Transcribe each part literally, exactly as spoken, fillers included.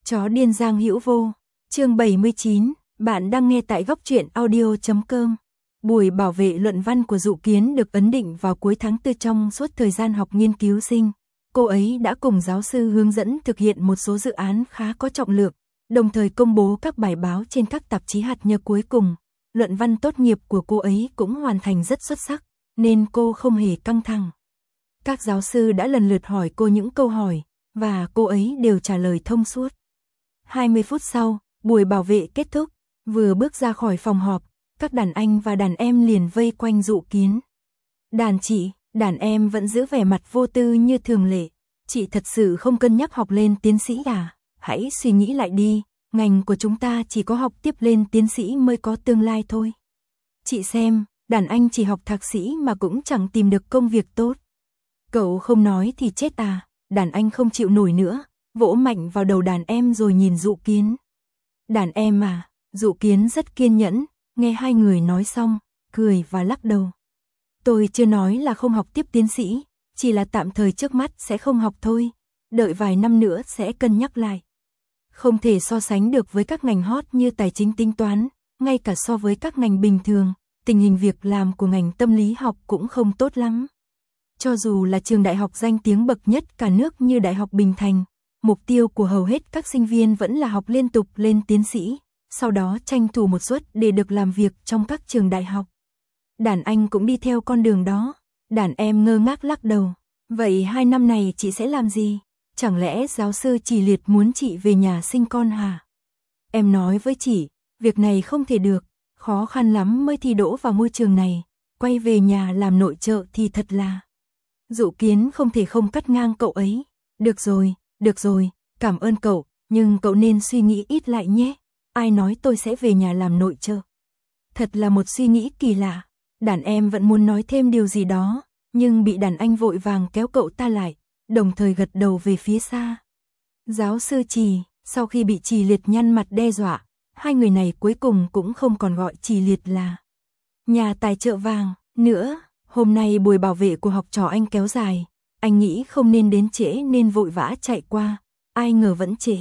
Chó điên Giang Hữu Vô, chương bảy mươi chín, bạn đang nghe tại góc truyện audio chấm com. Buổi bảo vệ luận văn của Dụ Kiến được ấn định vào cuối tháng tư. Trong suốt thời gian học nghiên cứu sinh, cô ấy đã cùng giáo sư hướng dẫn thực hiện một số dự án khá có trọng lượng, đồng thời công bố các bài báo trên các tạp chí hạt nhân. Cuối cùng, luận văn tốt nghiệp của cô ấy cũng hoàn thành rất xuất sắc, nên cô không hề căng thẳng. Các giáo sư đã lần lượt hỏi cô những câu hỏi, và cô ấy đều trả lời thông suốt. hai mươi phút sau, buổi bảo vệ kết thúc, vừa bước ra khỏi phòng họp, các đàn anh và đàn em liền vây quanh Dụ Kiến. Đàn chị, đàn em vẫn giữ vẻ mặt vô tư như thường lệ. Chị thật sự không cân nhắc học lên tiến sĩ à? Hãy suy nghĩ lại đi, ngành của chúng ta chỉ có học tiếp lên tiến sĩ mới có tương lai thôi. Chị xem, đàn anh chỉ học thạc sĩ mà cũng chẳng tìm được công việc tốt. Cậu không nói thì chết à? Đàn anh không chịu nổi nữa, vỗ mạnh vào đầu đàn em rồi nhìn Dụ Kiến. Đàn em à? Dụ Kiến rất kiên nhẫn, nghe hai người nói xong, cười và lắc đầu. Tôi chưa nói là không học tiếp tiến sĩ, chỉ là tạm thời trước mắt sẽ không học thôi, đợi vài năm nữa sẽ cân nhắc lại. Không thể so sánh được với các ngành hot như tài chính tính toán, ngay cả so với các ngành bình thường, tình hình việc làm của ngành tâm lý học cũng không tốt lắm. Cho dù là trường đại học danh tiếng bậc nhất cả nước như Đại học Bình Thành, mục tiêu của hầu hết các sinh viên vẫn là học liên tục lên tiến sĩ, sau đó tranh thủ một suất để được làm việc trong các trường đại học. Đàn anh cũng đi theo con đường đó. Đàn em ngơ ngác lắc đầu. Vậy hai năm này chị sẽ làm gì? Chẳng lẽ giáo sư Chỉ Liệt muốn chị về nhà sinh con hả? Em nói với chị, việc này không thể được, khó khăn lắm mới thi đỗ vào môi trường này, quay về nhà làm nội trợ thì thật là... Dụ Kiến không thể không cắt ngang cậu ấy. Được rồi, được rồi, cảm ơn cậu, nhưng cậu nên suy nghĩ ít lại nhé. Ai nói tôi sẽ về nhà làm nội trợ? Thật là một suy nghĩ kỳ lạ. Đàn em vẫn muốn nói thêm điều gì đó, nhưng bị đàn anh vội vàng kéo cậu ta lại, đồng thời gật đầu về phía xa. Giáo sư Trì, sau khi bị Trì Liệt nhăn mặt đe dọa, hai người này cuối cùng cũng không còn gọi Trì Liệt là nhà tài trợ vàng nữa. Hôm nay buổi bảo vệ của học trò anh kéo dài, anh nghĩ không nên đến trễ nên vội vã chạy qua, ai ngờ vẫn trễ.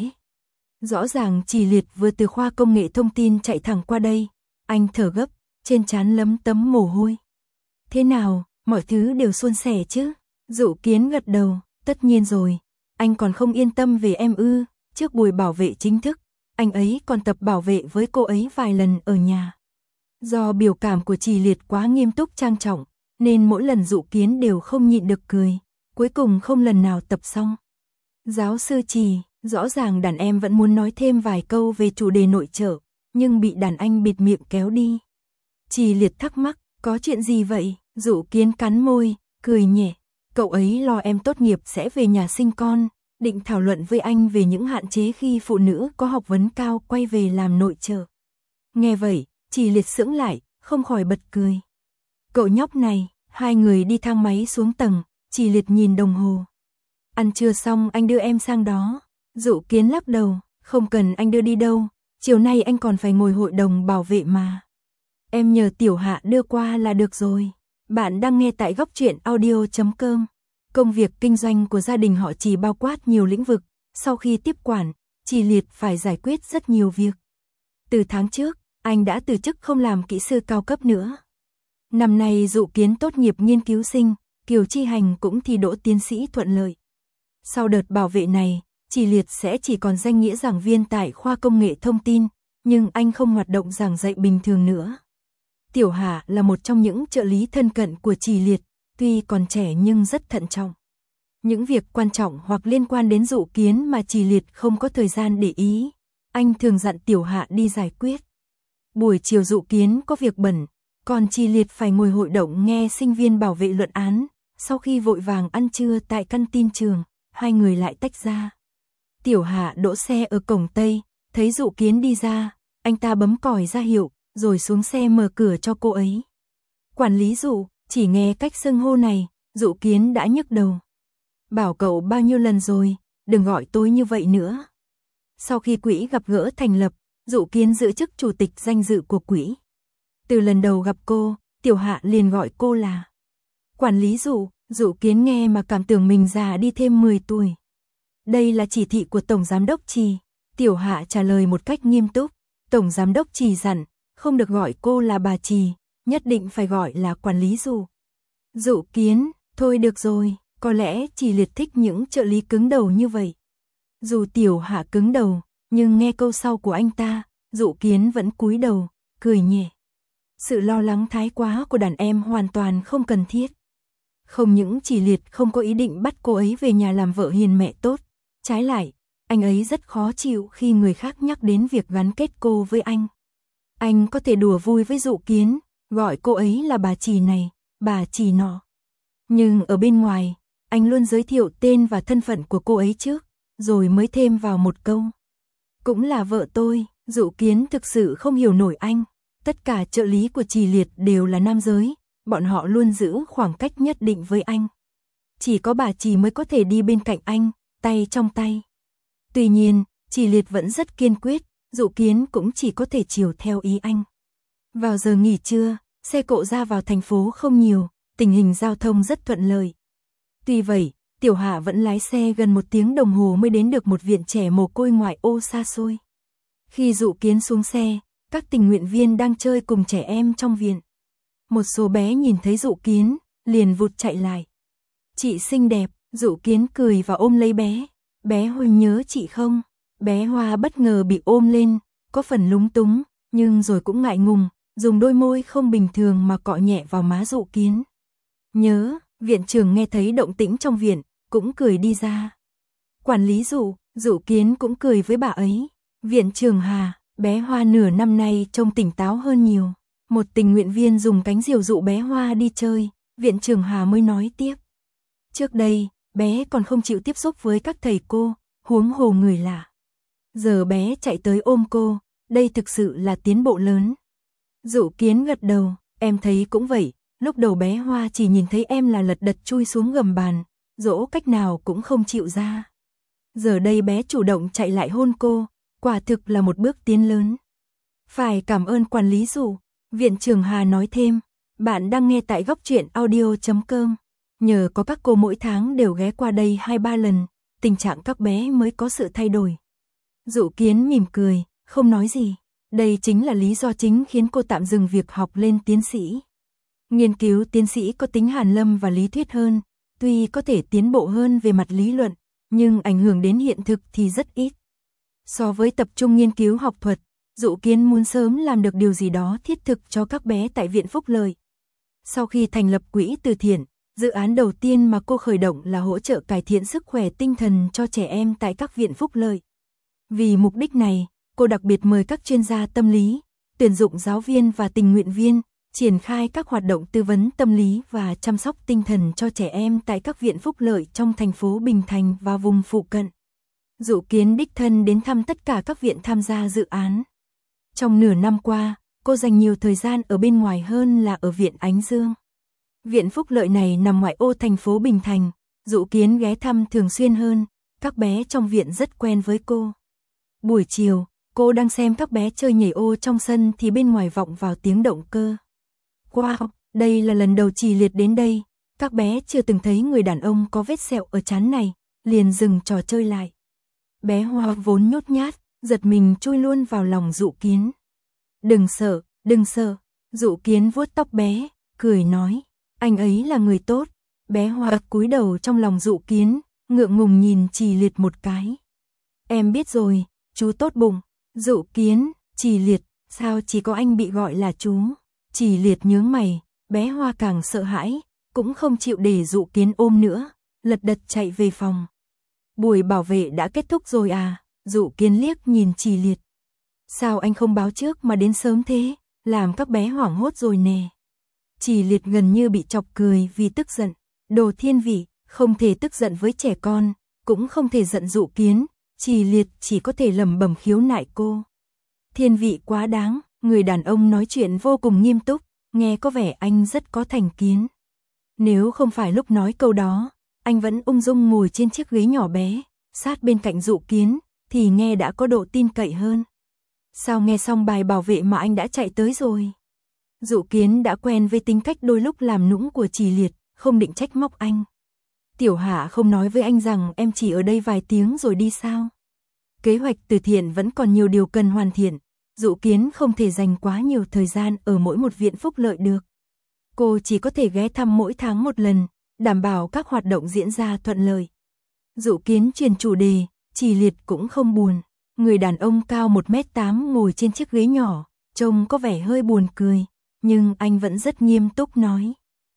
Rõ ràng Trì Liệt vừa từ khoa công nghệ thông tin chạy thẳng qua đây, anh thở gấp, trên trán lấm tấm mồ hôi. Thế nào, mọi thứ đều suôn sẻ chứ? Dụ Kiến gật đầu, tất nhiên rồi, anh còn không yên tâm về em ư? Trước buổi bảo vệ chính thức, anh ấy còn tập bảo vệ với cô ấy vài lần ở nhà. Do biểu cảm của Trì Liệt quá nghiêm túc trang trọng, nên mỗi lần Dụ Kiến đều không nhịn được cười, cuối cùng không lần nào tập xong. Giáo sư Trì, rõ ràng đàn em vẫn muốn nói thêm vài câu về chủ đề nội trợ, nhưng bị đàn anh bịt miệng kéo đi. Trì Liệt thắc mắc, có chuyện gì vậy? Dụ Kiến cắn môi, cười nhẹ, cậu ấy lo em tốt nghiệp sẽ về nhà sinh con, định thảo luận với anh về những hạn chế khi phụ nữ có học vấn cao quay về làm nội trợ. Nghe vậy, Trì Liệt sững lại, không khỏi bật cười. Cậu nhóc này, hai người đi thang máy xuống tầng, Trì Liệt nhìn đồng hồ. Ăn trưa xong anh đưa em sang đó. Dụ Kiến lắc đầu, không cần anh đưa đi đâu, chiều nay anh còn phải ngồi hội đồng bảo vệ mà. Em nhờ Tiểu Hạ đưa qua là được rồi. Bạn đang nghe tại góc truyện audio chấm com. Công việc kinh doanh của gia đình họ Trì bao quát nhiều lĩnh vực, sau khi tiếp quản, Trì Liệt phải giải quyết rất nhiều việc. Từ tháng trước, anh đã từ chức không làm kỹ sư cao cấp nữa. Năm nay Dụ Kiến tốt nghiệp nghiên cứu sinh, Kiều Chi Hành cũng thi đỗ tiến sĩ thuận lợi. Sau đợt bảo vệ này, Trì Liệt sẽ chỉ còn danh nghĩa giảng viên tại khoa công nghệ thông tin, nhưng anh không hoạt động giảng dạy bình thường nữa. Tiểu Hạ là một trong những trợ lý thân cận của Trì Liệt, tuy còn trẻ nhưng rất thận trọng. Những việc quan trọng hoặc liên quan đến Dụ Kiến mà Trì Liệt không có thời gian để ý, anh thường dặn Tiểu Hạ đi giải quyết. Buổi chiều Dụ Kiến có việc bận, còn Trì Liệt phải ngồi hội đồng nghe sinh viên bảo vệ luận án. Sau khi vội vàng ăn trưa tại căn tin trường, hai người lại tách ra. Tiểu Hạ đỗ xe ở cổng Tây, thấy Dụ Kiến đi ra, anh ta bấm còi ra hiệu, rồi xuống xe mở cửa cho cô ấy. Quản lý Dụ, chỉ nghe cách xưng hô này, Dụ Kiến đã nhức đầu. Bảo cậu bao nhiêu lần rồi, đừng gọi tôi như vậy nữa. Sau khi quỹ gặp gỡ thành lập, Dụ Kiến giữ chức chủ tịch danh dự của quỹ. Từ lần đầu gặp cô, Tiểu Hạ liền gọi cô là quản lý Dụ. Dụ Kiến nghe mà cảm tưởng mình già đi thêm mười tuổi. Đây là chỉ thị của Tổng Giám đốc Trì. Tiểu Hạ trả lời một cách nghiêm túc. Tổng giám đốc Trì dặn, không được gọi cô là bà Trì, nhất định phải gọi là quản lý Dụ. Dụ Kiến, thôi được rồi, có lẽ Trì Liệt thích những trợ lý cứng đầu như vậy. Dù Tiểu Hạ cứng đầu, nhưng nghe câu sau của anh ta, Dụ Kiến vẫn cúi đầu, cười nhẹ. Sự lo lắng thái quá của đàn em hoàn toàn không cần thiết. Không những Trì Liệt không có ý định bắt cô ấy về nhà làm vợ hiền mẹ tốt, trái lại, anh ấy rất khó chịu khi người khác nhắc đến việc gắn kết cô với anh. Anh có thể đùa vui với Dụ Kiến, gọi cô ấy là bà Trì này, bà Trì nọ. Nhưng ở bên ngoài, anh luôn giới thiệu tên và thân phận của cô ấy trước, rồi mới thêm vào một câu. Cũng là vợ tôi. Dụ Kiến thực sự không hiểu nổi anh. Tất cả trợ lý của Trì Liệt đều là nam giới, bọn họ luôn giữ khoảng cách nhất định với anh. Chỉ có bà Trì mới có thể đi bên cạnh anh, tay trong tay. Tuy nhiên, Trì Liệt vẫn rất kiên quyết, Dụ Kiến cũng chỉ có thể chiều theo ý anh. Vào giờ nghỉ trưa, xe cộ ra vào thành phố không nhiều, tình hình giao thông rất thuận lợi. Tuy vậy, Tiểu Hạ vẫn lái xe gần một tiếng đồng hồ mới đến được một viện trẻ mồ côi ngoại ô xa xôi. Khi Dụ Kiến xuống xe, các tình nguyện viên đang chơi cùng trẻ em trong viện. Một số bé nhìn thấy Dụ Kiến, liền vụt chạy lại. Chị xinh đẹp, Dụ Kiến cười và ôm lấy bé. Bé Hoa nhớ chị không? Bé Hoa bất ngờ bị ôm lên, có phần lúng túng, nhưng rồi cũng ngại ngùng, dùng đôi môi không bình thường mà cọ nhẹ vào má Dụ Kiến. Nhớ, viện trưởng nghe thấy động tĩnh trong viện, cũng cười đi ra. Quản lý Dụ, Dụ Kiến cũng cười với bà ấy. Viện trưởng Hà, bé Hoa nửa năm nay trông tỉnh táo hơn nhiều. Một tình nguyện viên dùng cánh diều dụ bé Hoa đi chơi, viện trưởng Hà mới nói tiếp. Trước đây, bé còn không chịu tiếp xúc với các thầy cô, huống hồ người lạ. Giờ bé chạy tới ôm cô, đây thực sự là tiến bộ lớn. Dụ Kiến gật đầu, em thấy cũng vậy, lúc đầu bé Hoa chỉ nhìn thấy em là lật đật chui xuống gầm bàn, dỗ cách nào cũng không chịu ra. Giờ đây bé chủ động chạy lại hôn cô, quả thực là một bước tiến lớn. Phải cảm ơn quản lý Dụ, viện trưởng Hà nói thêm. Bạn đang nghe tại góc truyện audio chấm com. Nhờ có các cô mỗi tháng đều ghé qua đây hai ba lần, tình trạng các bé mới có sự thay đổi. Dụ Kiến mỉm cười, không nói gì. Đây chính là lý do chính khiến cô tạm dừng việc học lên tiến sĩ. Nghiên cứu tiến sĩ có tính hàn lâm và lý thuyết hơn, tuy có thể tiến bộ hơn về mặt lý luận, nhưng ảnh hưởng đến hiện thực thì rất ít. So với tập trung nghiên cứu học thuật, Dụ Kiến muốn sớm làm được điều gì đó thiết thực cho các bé tại Viện Phúc Lợi. Sau khi thành lập quỹ từ thiện, dự án đầu tiên mà cô khởi động là hỗ trợ cải thiện sức khỏe tinh thần cho trẻ em tại các viện phúc lợi. Vì mục đích này, cô đặc biệt mời các chuyên gia tâm lý, tuyển dụng giáo viên và tình nguyện viên, triển khai các hoạt động tư vấn tâm lý và chăm sóc tinh thần cho trẻ em tại các viện phúc lợi trong thành phố Bình Thành và vùng phụ cận. Dụ Kiến đích thân đến thăm tất cả các viện tham gia dự án. Trong nửa năm qua, cô dành nhiều thời gian ở bên ngoài hơn là ở viện Ánh Dương. Viện phúc lợi này nằm ngoại ô thành phố Bình Thành, Dụ Kiến ghé thăm thường xuyên hơn, các bé trong viện rất quen với cô. Buổi chiều, cô đang xem các bé chơi nhảy ô trong sân thì bên ngoài vọng vào tiếng động cơ. Wow, đây là lần đầu Trì Liệt đến đây, các bé chưa từng thấy người đàn ông có vết sẹo ở trán này, liền dừng trò chơi lại. Bé Hoa vốn nhút nhát, giật mình chui luôn vào lòng Dụ Kiến. Đừng sợ, đừng sợ, Dụ Kiến vuốt tóc bé, cười nói, anh ấy là người tốt. Bé Hoa cúi đầu trong lòng Dụ Kiến, ngượng ngùng nhìn Trì Liệt một cái. Em biết rồi, chú tốt bụng. Dụ Kiến, Trì Liệt, sao chỉ có anh bị gọi là chú? Trì Liệt nhướng mày, bé Hoa càng sợ hãi, cũng không chịu để Dụ Kiến ôm nữa, lật đật chạy về phòng. Buổi bảo vệ đã kết thúc rồi à? Dụ Kiến liếc nhìn Trì Liệt. Sao anh không báo trước mà đến sớm thế, làm các bé hoảng hốt rồi nè. Trì Liệt gần như bị chọc cười vì tức giận. Đồ thiên vị, không thể tức giận với trẻ con, cũng không thể giận Dụ Kiến. Trì Liệt chỉ có thể lẩm bẩm khiếu nại cô. Thiên vị quá đáng, người đàn ông nói chuyện vô cùng nghiêm túc, nghe có vẻ anh rất có thành kiến. Nếu không phải lúc nói câu đó, anh vẫn ung dung ngồi trên chiếc ghế nhỏ bé, sát bên cạnh Dụ Kiến, thì nghe đã có độ tin cậy hơn. Sao nghe xong bài bảo vệ mà anh đã chạy tới rồi? Dụ Kiến đã quen với tính cách đôi lúc làm nũng của Trì Liệt, không định trách móc anh. Tiểu Hạ không nói với anh rằng em chỉ ở đây vài tiếng rồi đi sao? Kế hoạch từ thiện vẫn còn nhiều điều cần hoàn thiện, Dụ Kiến không thể dành quá nhiều thời gian ở mỗi một viện phúc lợi được. Cô chỉ có thể ghé thăm mỗi tháng một lần, đảm bảo các hoạt động diễn ra thuận lợi. Dụ Kiến chuyển chủ đề, Trì Liệt cũng không buồn. Người đàn ông cao một mét tám ngồi trên chiếc ghế nhỏ, trông có vẻ hơi buồn cười, nhưng anh vẫn rất nghiêm túc nói.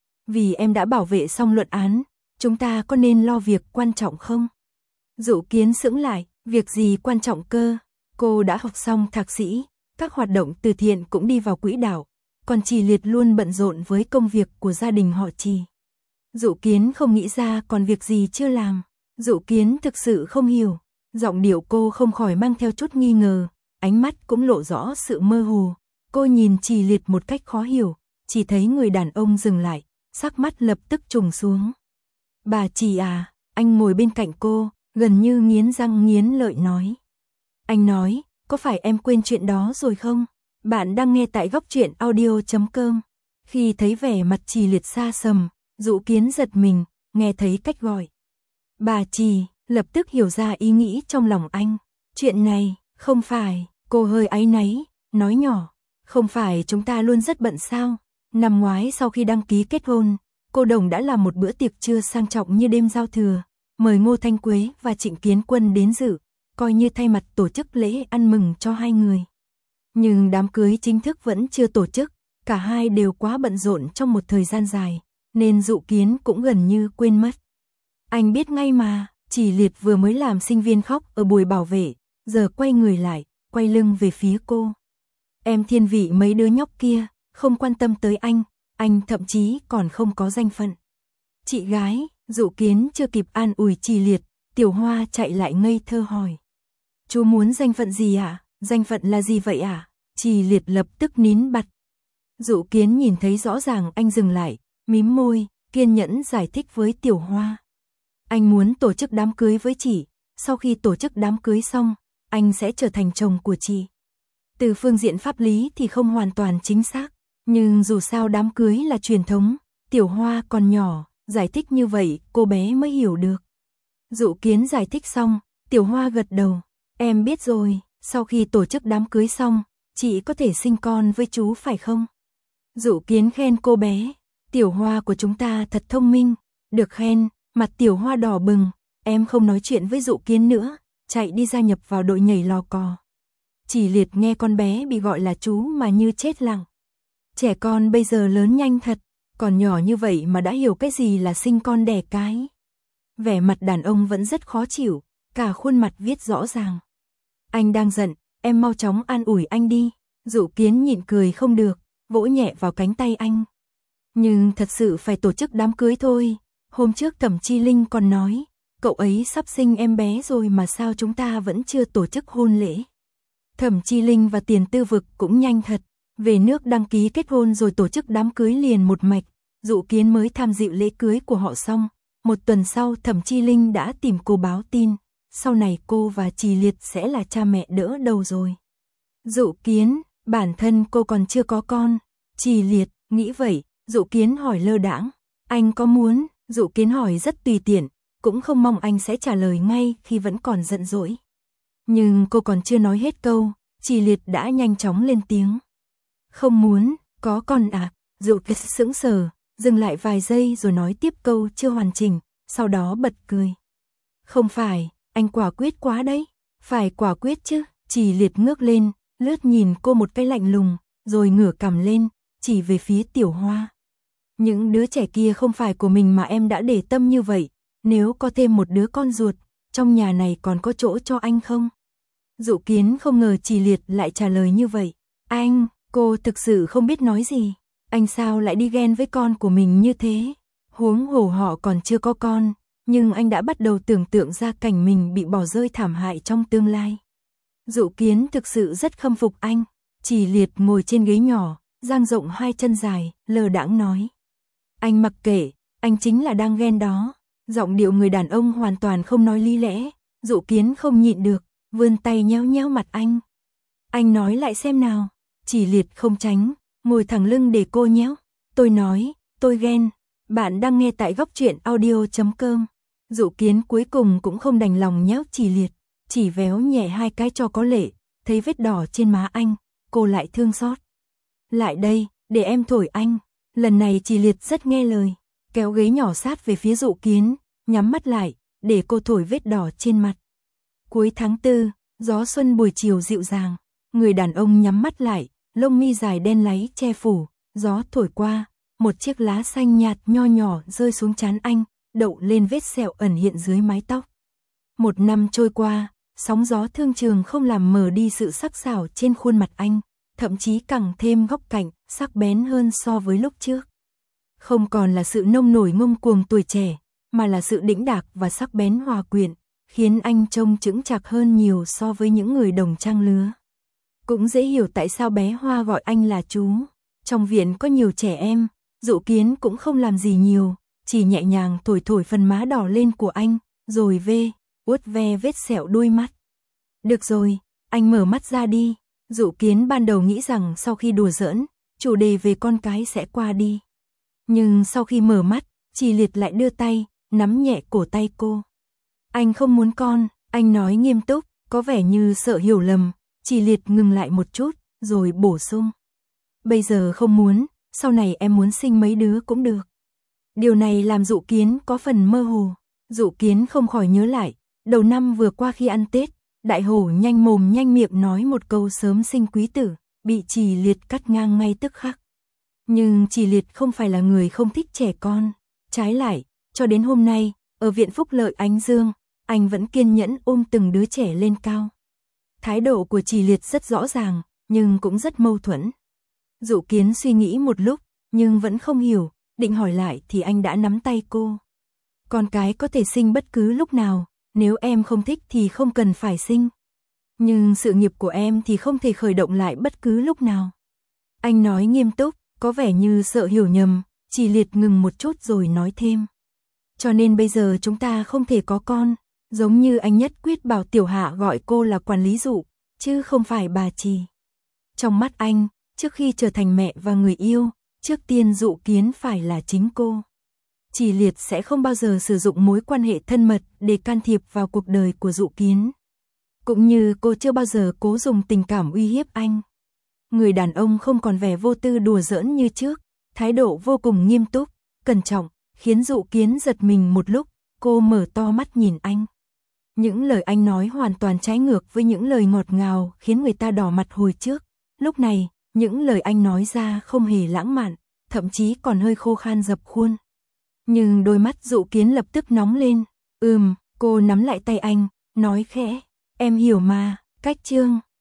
Vì em đã bảo vệ xong luận án, chúng ta có nên lo việc quan trọng không? Dụ Kiến sững lại, việc gì quan trọng cơ? Cô đã học xong thạc sĩ, các hoạt động từ thiện cũng đi vào quỹ đạo, còn Trì Liệt luôn bận rộn với công việc của gia đình họ Trì. Dụ Kiến không nghĩ ra còn việc gì chưa làm. Dụ Kiến thực sự không hiểu, giọng điệu cô không khỏi mang theo chút nghi ngờ, ánh mắt cũng lộ rõ sự mơ hồ. Cô nhìn Trì Liệt một cách khó hiểu, chỉ thấy người đàn ông dừng lại, sắc mắt lập tức trùng xuống. Bà Trì à, anh ngồi bên cạnh cô, gần như nghiến răng nghiến lợi nói. Anh nói, có phải em quên chuyện đó rồi không? Bạn đang nghe tại góc truyện audio chấm com. Khi thấy vẻ mặt Trì Liệt xa sầm, Dụ Kiến giật mình, nghe thấy cách gọi. Bà Trì, lập tức hiểu ra ý nghĩ trong lòng anh. Chuyện này, không phải, cô hơi áy náy, nói nhỏ. Không phải chúng ta luôn rất bận sao? Năm ngoái sau khi đăng ký kết hôn, cô Đồng đã làm một bữa tiệc trưa sang trọng như đêm giao thừa, mời Ngô Thanh Quế và Trịnh Kiến Quân đến dự, coi như thay mặt tổ chức lễ ăn mừng cho hai người. Nhưng đám cưới chính thức vẫn chưa tổ chức, cả hai đều quá bận rộn trong một thời gian dài, nên Dụ Kiến cũng gần như quên mất. Anh biết ngay mà, Trì Liệt vừa mới làm sinh viên khóc ở buổi bảo vệ, giờ quay người lại, quay lưng về phía cô. Em thiên vị mấy đứa nhóc kia, không quan tâm tới anh, anh thậm chí còn không có danh phận. Chị gái, Dụ Kiến chưa kịp an ủi Trì Liệt, Tiểu Hoa chạy lại ngây thơ hỏi. Chú muốn danh phận gì ạ? À? Danh phận là gì vậy ạ? À? Trì Liệt lập tức nín bặt. Dụ Kiến nhìn thấy rõ ràng anh dừng lại, mím môi, kiên nhẫn giải thích với Tiểu Hoa. Anh muốn tổ chức đám cưới với chị, sau khi tổ chức đám cưới xong, anh sẽ trở thành chồng của chị. Từ phương diện pháp lý thì không hoàn toàn chính xác, nhưng dù sao đám cưới là truyền thống, Tiểu Hoa còn nhỏ, giải thích như vậy cô bé mới hiểu được. Dụ Kiến giải thích xong, Tiểu Hoa gật đầu, em biết rồi, sau khi tổ chức đám cưới xong, chị có thể sinh con với chú phải không? Dụ Kiến khen cô bé, Tiểu Hoa của chúng ta thật thông minh, được khen, mặt Tiểu Hoa đỏ bừng, em không nói chuyện với Dụ Kiến nữa, chạy đi gia nhập vào đội nhảy lò cò. Trì Liệt nghe con bé bị gọi là chú mà như chết lặng. Trẻ con bây giờ lớn nhanh thật, còn nhỏ như vậy mà đã hiểu cái gì là sinh con đẻ cái. Vẻ mặt đàn ông vẫn rất khó chịu, cả khuôn mặt viết rõ ràng. Anh đang giận, em mau chóng an ủi anh đi. Dụ Kiến nhịn cười không được, vỗ nhẹ vào cánh tay anh. Nhưng thật sự phải tổ chức đám cưới thôi. Hôm trước Thẩm Chi Linh còn nói, cậu ấy sắp sinh em bé rồi mà sao chúng ta vẫn chưa tổ chức hôn lễ. Thẩm Chi Linh và Tiền Tư Vực cũng nhanh thật, về nước đăng ký kết hôn rồi tổ chức đám cưới liền một mạch. Dụ Kiến mới tham dự lễ cưới của họ xong, một tuần sau Thẩm Chi Linh đã tìm cô báo tin, sau này cô và Trì Liệt sẽ là cha mẹ đỡ đầu rồi. Dụ Kiến, bản thân cô còn chưa có con. Trì Liệt, nghĩ vậy, Dụ Kiến hỏi lơ đãng, anh có muốn? Dụ Kiến hỏi rất tùy tiện, cũng không mong anh sẽ trả lời ngay khi vẫn còn giận dỗi. Nhưng cô còn chưa nói hết câu, Trì Liệt đã nhanh chóng lên tiếng. Không muốn, có con à? Dụ Kiến sững sờ, dừng lại vài giây rồi nói tiếp câu chưa hoàn chỉnh, sau đó bật cười. Không phải, anh quả quyết quá đấy. Phải quả quyết chứ. Trì Liệt ngước lên, lướt nhìn cô một cái lạnh lùng, rồi ngửa cằm lên, chỉ về phía Tiểu Hoa. Những đứa trẻ kia không phải của mình mà em đã để tâm như vậy, nếu có thêm một đứa con ruột, trong nhà này còn có chỗ cho anh không? Dụ Kiến không ngờ Trì Liệt lại trả lời như vậy. Anh, cô thực sự không biết nói gì. Anh sao lại đi ghen với con của mình như thế? Huống hồ họ còn chưa có con, nhưng anh đã bắt đầu tưởng tượng ra cảnh mình bị bỏ rơi thảm hại trong tương lai. Dụ Kiến thực sự rất khâm phục anh. Trì Liệt ngồi trên ghế nhỏ, dang rộng hai chân dài, lơ đãng nói. Anh mặc kệ, anh chính là đang ghen đó. Giọng điệu người đàn ông hoàn toàn không nói lý lẽ. Dụ Kiến không nhịn được, vươn tay nhéo nhéo mặt anh. Anh nói lại xem nào. Trì Liệt không tránh, ngồi thẳng lưng để cô nhéo. Tôi nói, tôi ghen. Bạn đang nghe tại góc truyện audio chấm com. Dụ Kiến cuối cùng cũng không đành lòng nhéo Trì Liệt. chỉ véo nhẹ hai cái cho có lệ, thấy vết đỏ trên má anh, cô lại thương xót. Lại đây, để em thổi anh. Lần này Chỉ Liệt rất nghe lời, kéo ghế nhỏ sát về phía Dụ Kiến, nhắm mắt lại, để cô thổi vết đỏ trên mặt. Cuối tháng tư, gió xuân buổi chiều dịu dàng, người đàn ông nhắm mắt lại, lông mi dài đen láy che phủ, gió thổi qua, một chiếc lá xanh nhạt nho nhỏ rơi xuống trán anh, đậu lên vết sẹo ẩn hiện dưới mái tóc. Một năm trôi qua, sóng gió thương trường không làm mờ đi sự sắc sảo trên khuôn mặt anh, thậm chí càng thêm góc cạnh, sắc bén hơn so với lúc trước. Không còn là sự nông nổi ngông cuồng tuổi trẻ, mà là sự đĩnh đạc và sắc bén hòa quyện, khiến anh trông chững chạc hơn nhiều so với những người đồng trang lứa. Cũng dễ hiểu tại sao bé Hoa gọi anh là chú. Trong viện có nhiều trẻ em, Dụ Kiến cũng không làm gì nhiều, chỉ nhẹ nhàng thổi thổi phần má đỏ lên của anh, rồi vê, uốt ve vết sẹo đuôi mắt. Được rồi, anh mở mắt ra đi. Dụ Kiến ban đầu nghĩ rằng sau khi đùa giỡn, chủ đề về con cái sẽ qua đi. Nhưng sau khi mở mắt, Chỉ Liệt lại đưa tay, nắm nhẹ cổ tay cô. Anh không muốn con, anh nói nghiêm túc, có vẻ như sợ hiểu lầm. Chỉ Liệt ngừng lại một chút, rồi bổ sung. Bây giờ không muốn, sau này em muốn sinh mấy đứa cũng được. Điều này làm Dụ Kiến có phần mơ hồ. Dụ Kiến không khỏi nhớ lại, đầu năm vừa qua khi ăn Tết, Đại Hổ nhanh mồm nhanh miệng nói một câu sớm sinh quý tử, bị Chỉ Liệt cắt ngang ngay tức khắc. Nhưng Chỉ Liệt không phải là người không thích trẻ con. Trái lại, cho đến hôm nay, ở Viện Phúc Lợi Ánh Dương, anh vẫn kiên nhẫn ôm từng đứa trẻ lên cao. Thái độ của Chỉ Liệt rất rõ ràng, nhưng cũng rất mâu thuẫn. Dụ Kiến suy nghĩ một lúc, nhưng vẫn không hiểu, định hỏi lại thì anh đã nắm tay cô. Con cái có thể sinh bất cứ lúc nào, nếu em không thích thì không cần phải sinh. Nhưng sự nghiệp của em thì không thể khởi động lại bất cứ lúc nào. Anh nói nghiêm túc, có vẻ như sợ hiểu nhầm. Chỉ Liệt ngừng một chút rồi nói thêm. Cho nên bây giờ chúng ta không thể có con, giống như anh nhất quyết bảo Tiểu Hạ gọi cô là quản lý Dụ, chứ không phải bà Trì. Trong mắt anh, trước khi trở thành mẹ và người yêu, trước tiên Dụ Kiến phải là chính cô. Chỉ Liệt sẽ không bao giờ sử dụng mối quan hệ thân mật để can thiệp vào cuộc đời của Dụ Kiến. Cũng như cô chưa bao giờ cố dùng tình cảm uy hiếp anh. Người đàn ông không còn vẻ vô tư đùa giỡn như trước, thái độ vô cùng nghiêm túc, cẩn trọng, khiến Dụ Kiến giật mình một lúc, cô mở to mắt nhìn anh. Những lời anh nói hoàn toàn trái ngược với những lời ngọt ngào khiến người ta đỏ mặt hồi trước. Lúc này, những lời anh nói ra không hề lãng mạn, thậm chí còn hơi khô khan dập khuôn. Nhưng đôi mắt Dụ Kiến lập tức nóng lên. Ừm, cô nắm lại tay anh, nói khẽ, em hiểu mà, cách chương.